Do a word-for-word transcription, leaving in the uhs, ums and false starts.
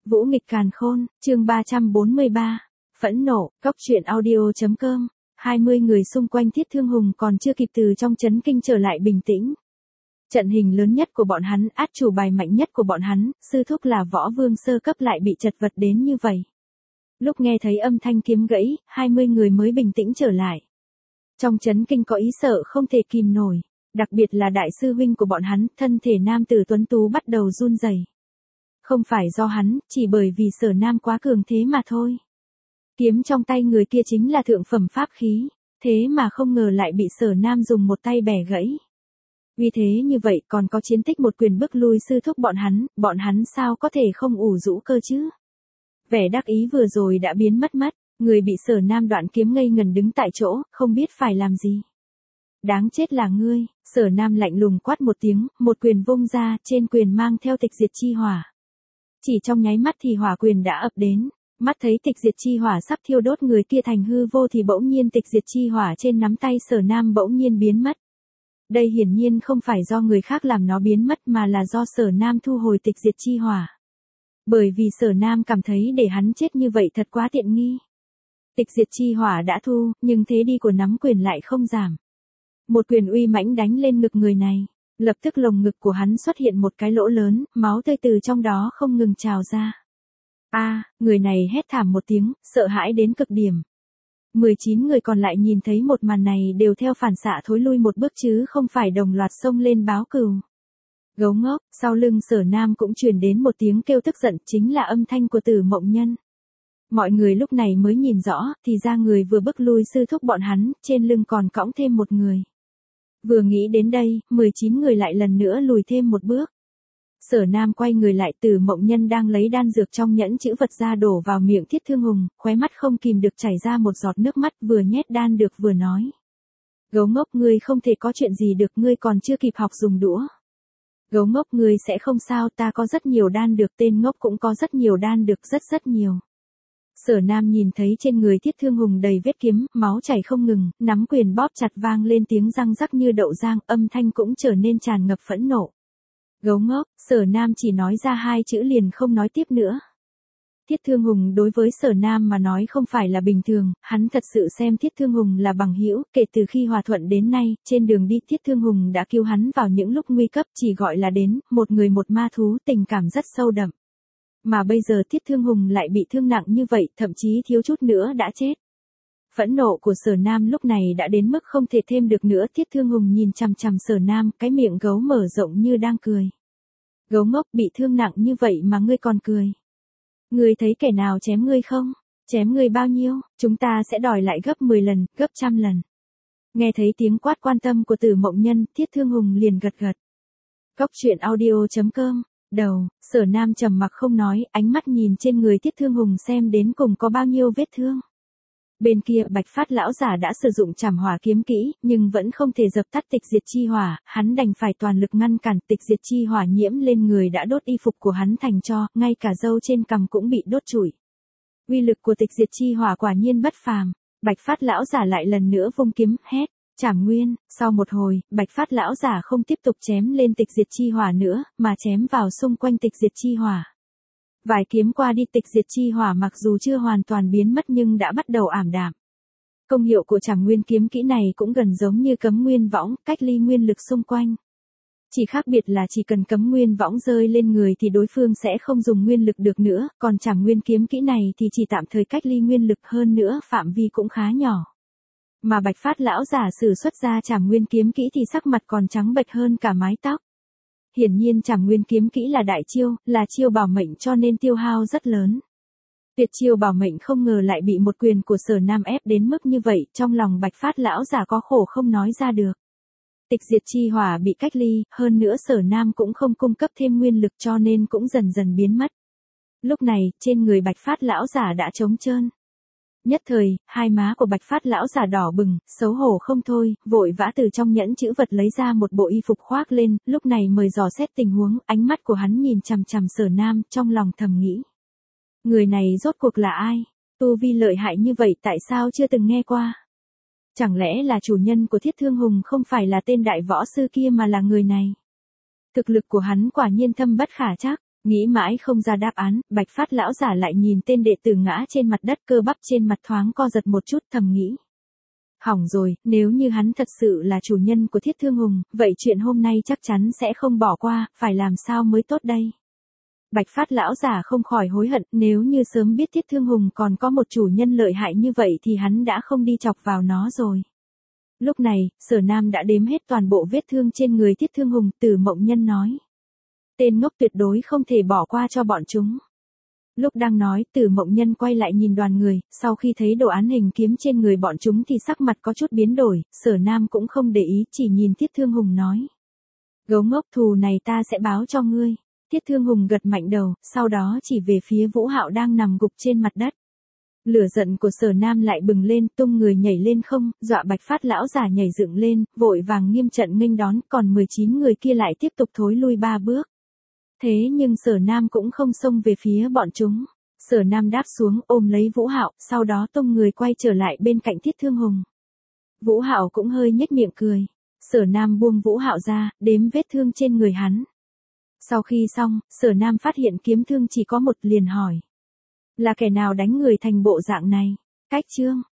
Vũ nghịch càn khôn, chương ba trăm bốn mươi ba. Phẫn nộ, Cốc truyện audio.com. hai mươi người xung quanh Thiết Thương Hùng còn chưa kịp từ trong chấn kinh trở lại bình tĩnh. Trận hình lớn nhất của bọn hắn, át chủ bài mạnh nhất của bọn hắn, sư thúc là võ vương sơ cấp lại bị chật vật đến như vậy. Lúc nghe thấy âm thanh kiếm gãy, hai mươi người mới bình tĩnh trở lại. Trong chấn kinh có ý sợ không thể kìm nổi, đặc biệt là đại sư huynh của bọn hắn, thân thể nam tử tuấn tú bắt đầu run rẩy. Không phải do hắn, chỉ bởi vì Sở Nam quá cường thế mà thôi. Kiếm trong tay người kia chính là thượng phẩm pháp khí, thế mà không ngờ lại bị Sở Nam dùng một tay bẻ gãy. Vì thế như vậy còn có chiến tích một quyền bức lui sư thúc bọn hắn, bọn hắn sao có thể không ủ rũ cơ chứ? Vẻ đắc ý vừa rồi đã biến mất mất, người bị Sở Nam đoạn kiếm ngây ngần đứng tại chỗ, không biết phải làm gì. Đáng chết là ngươi, Sở Nam lạnh lùng quát một tiếng, một quyền vung ra, trên quyền mang theo tịch diệt chi hỏa. Chỉ trong nháy mắt thì hỏa quyền đã ập đến, mắt thấy tịch diệt chi hỏa sắp thiêu đốt người kia thành hư vô thì bỗng nhiên tịch diệt chi hỏa trên nắm tay Sở Nam bỗng nhiên biến mất. Đây hiển nhiên không phải do người khác làm nó biến mất mà là do Sở Nam thu hồi tịch diệt chi hỏa. Bởi vì Sở Nam cảm thấy để hắn chết như vậy thật quá tiện nghi. Tịch diệt chi hỏa đã thu, nhưng thế đi của nắm quyền lại không giảm. Một quyền uy mãnh đánh lên ngực người này, lập tức lồng ngực của hắn xuất hiện một cái lỗ lớn, máu tươi từ trong đó không ngừng trào ra. A, à, người này hét thảm một tiếng, sợ hãi đến cực điểm. mười chín người còn lại nhìn thấy một màn này đều theo phản xạ thối lui một bước chứ không phải đồng loạt xông lên báo cừu. Gấu ngốc, sau lưng Sở Nam cũng truyền đến một tiếng kêu tức giận, chính là âm thanh của Tử Mộng Nhân. Mọi người lúc này mới nhìn rõ, thì ra người vừa bức lui sư thúc bọn hắn, trên lưng còn cõng thêm một người. Vừa nghĩ đến đây, mười chín người lại lần nữa lùi thêm một bước. Sở Nam quay người lại, Tử Mộng Nhân đang lấy đan dược trong nhẫn chữ vật ra đổ vào miệng Thiết Thương Hùng, khóe mắt không kìm được chảy ra một giọt nước mắt, vừa nhét đan được vừa nói. Gấu ngốc, ngươi không thể có chuyện gì được, ngươi còn chưa kịp học dùng đũa. Gấu ngốc, ngươi sẽ không sao, ta có rất nhiều đan được, tên ngốc cũng có rất nhiều đan được, rất rất nhiều. Sở Nam nhìn thấy trên người Thiết Thương Hùng đầy vết kiếm, máu chảy không ngừng, nắm quyền bóp chặt vang lên tiếng răng rắc như đậu rang, âm thanh cũng trở nên tràn ngập phẫn nộ. Gấu ngốc, Sở Nam chỉ nói ra hai chữ liền không nói tiếp nữa. Thiết Thương Hùng đối với Sở Nam mà nói không phải là bình thường, hắn thật sự xem Thiết Thương Hùng là bằng hữu, kể từ khi hòa thuận đến nay, trên đường đi Thiết Thương Hùng đã cứu hắn vào những lúc nguy cấp, chỉ gọi là đến, một người một ma thú, tình cảm rất sâu đậm. Mà bây giờ Thiết Thương Hùng lại bị thương nặng như vậy, thậm chí thiếu chút nữa đã chết. Phẫn nộ của Sở Nam lúc này đã đến mức không thể thêm được nữa. Thiết Thương Hùng nhìn chằm chằm Sở Nam, cái miệng gấu mở rộng như đang cười. Gấu ngốc, bị thương nặng như vậy mà ngươi còn cười. Ngươi thấy kẻ nào chém ngươi không? Chém ngươi bao nhiêu, chúng ta sẽ đòi lại gấp mười lần, gấp trăm lần. Nghe thấy tiếng quát quan tâm của Tử Mộng Nhân, Thiết Thương Hùng liền gật gật. Cốc truyện audio.com. Đầu, Sở Nam trầm mặc không nói, ánh mắt nhìn trên người Thiết Thương Hùng xem đến cùng có bao nhiêu vết thương. Bên kia Bạch Phát lão giả đã sử dụng Trảm Hỏa kiếm kỹ, nhưng vẫn không thể dập tắt tịch diệt chi hỏa, hắn đành phải toàn lực ngăn cản. Tịch diệt chi hỏa nhiễm lên người đã đốt y phục của hắn thành tro, ngay cả râu trên cằm cũng bị đốt trụi. Uy lực của tịch diệt chi hỏa quả nhiên bất phàm. Bạch Phát lão giả lại lần nữa vung kiếm, hét. Trảm Nguyên, sau một hồi, Bạch Phát lão giả không tiếp tục chém lên tịch diệt chi hỏa nữa, mà chém vào xung quanh tịch diệt chi hỏa. Vài kiếm qua đi, tịch diệt chi hỏa mặc dù chưa hoàn toàn biến mất nhưng đã bắt đầu ảm đạm. Công hiệu của Trảm Nguyên kiếm kỹ này cũng gần giống như cấm nguyên võng, cách ly nguyên lực xung quanh. Chỉ khác biệt là chỉ cần cấm nguyên võng rơi lên người thì đối phương sẽ không dùng nguyên lực được nữa, còn Trảm Nguyên kiếm kỹ này thì chỉ tạm thời cách ly nguyên lực, hơn nữa phạm vi cũng khá nhỏ. Mà Bạch Phát lão giả sử xuất ra Trảm Nguyên kiếm kỹ thì sắc mặt còn trắng bệch hơn cả mái tóc. Hiển nhiên Trảm Nguyên kiếm kỹ là đại chiêu, là chiêu bảo mệnh cho nên tiêu hao rất lớn. Tuyệt chiêu bảo mệnh không ngờ lại bị một quyền của Sở Nam ép đến mức như vậy, trong lòng Bạch Phát lão giả có khổ không nói ra được. Tịch diệt chi hỏa bị cách ly, hơn nữa Sở Nam cũng không cung cấp thêm nguyên lực cho nên cũng dần dần biến mất. Lúc này, trên người Bạch Phát lão giả đã trống trơn. Nhất thời, hai má của Bạch Phát lão giả đỏ bừng, xấu hổ không thôi, vội vã từ trong nhẫn chữ vật lấy ra một bộ y phục khoác lên, lúc này mời dò xét tình huống, ánh mắt của hắn nhìn chằm chằm Sở Nam, trong lòng thầm nghĩ. Người này rốt cuộc là ai? Tu vi lợi hại như vậy tại sao chưa từng nghe qua? Chẳng lẽ là chủ nhân của Thiết Thương Hùng không phải là tên đại võ sư kia mà là người này? Thực lực của hắn quả nhiên thâm bất khả trắc. Nghĩ mãi không ra đáp án, Bạch Phát lão giả lại nhìn tên đệ tử ngã trên mặt đất, cơ bắp trên mặt thoáng co giật một chút, thầm nghĩ. Hỏng rồi, nếu như hắn thật sự là chủ nhân của Thiết Thương Hùng, vậy chuyện hôm nay chắc chắn sẽ không bỏ qua, phải làm sao mới tốt đây? Bạch Phát lão giả không khỏi hối hận, nếu như sớm biết Thiết Thương Hùng còn có một chủ nhân lợi hại như vậy thì hắn đã không đi chọc vào nó rồi. Lúc này, Sở Nam đã đếm hết toàn bộ vết thương trên người Thiết Thương Hùng, Tử Mộng Nhân nói. Tên ngốc tuyệt đối không thể bỏ qua cho bọn chúng. Lúc đang nói, Tử Mộng Nhân quay lại nhìn đoàn người, sau khi thấy đồ án hình kiếm trên người bọn chúng thì sắc mặt có chút biến đổi, Sở Nam cũng không để ý, chỉ nhìn Thiết Thương Hùng nói. Gấu ngốc, thù này ta sẽ báo cho ngươi. Thiết Thương Hùng gật mạnh đầu, sau đó chỉ về phía Vũ Hạo đang nằm gục trên mặt đất. Lửa giận của Sở Nam lại bừng lên, tung người nhảy lên không, dọa Bạch Phát lão giả nhảy dựng lên, vội vàng nghiêm trận nghênh đón, còn mười chín người kia lại tiếp tục thối lui ba bước. Thế nhưng Sở Nam cũng không xông về phía bọn chúng. Sở Nam đáp xuống ôm lấy Vũ Hạo, sau đó tung người quay trở lại bên cạnh Thiết Thương Hùng. Vũ Hạo cũng hơi nhếch miệng cười. Sở Nam buông Vũ Hạo ra, đếm vết thương trên người hắn. Sau khi xong, Sở Nam phát hiện kiếm thương chỉ có một, liền hỏi. Là kẻ nào đánh người thành bộ dạng này? Cách chương.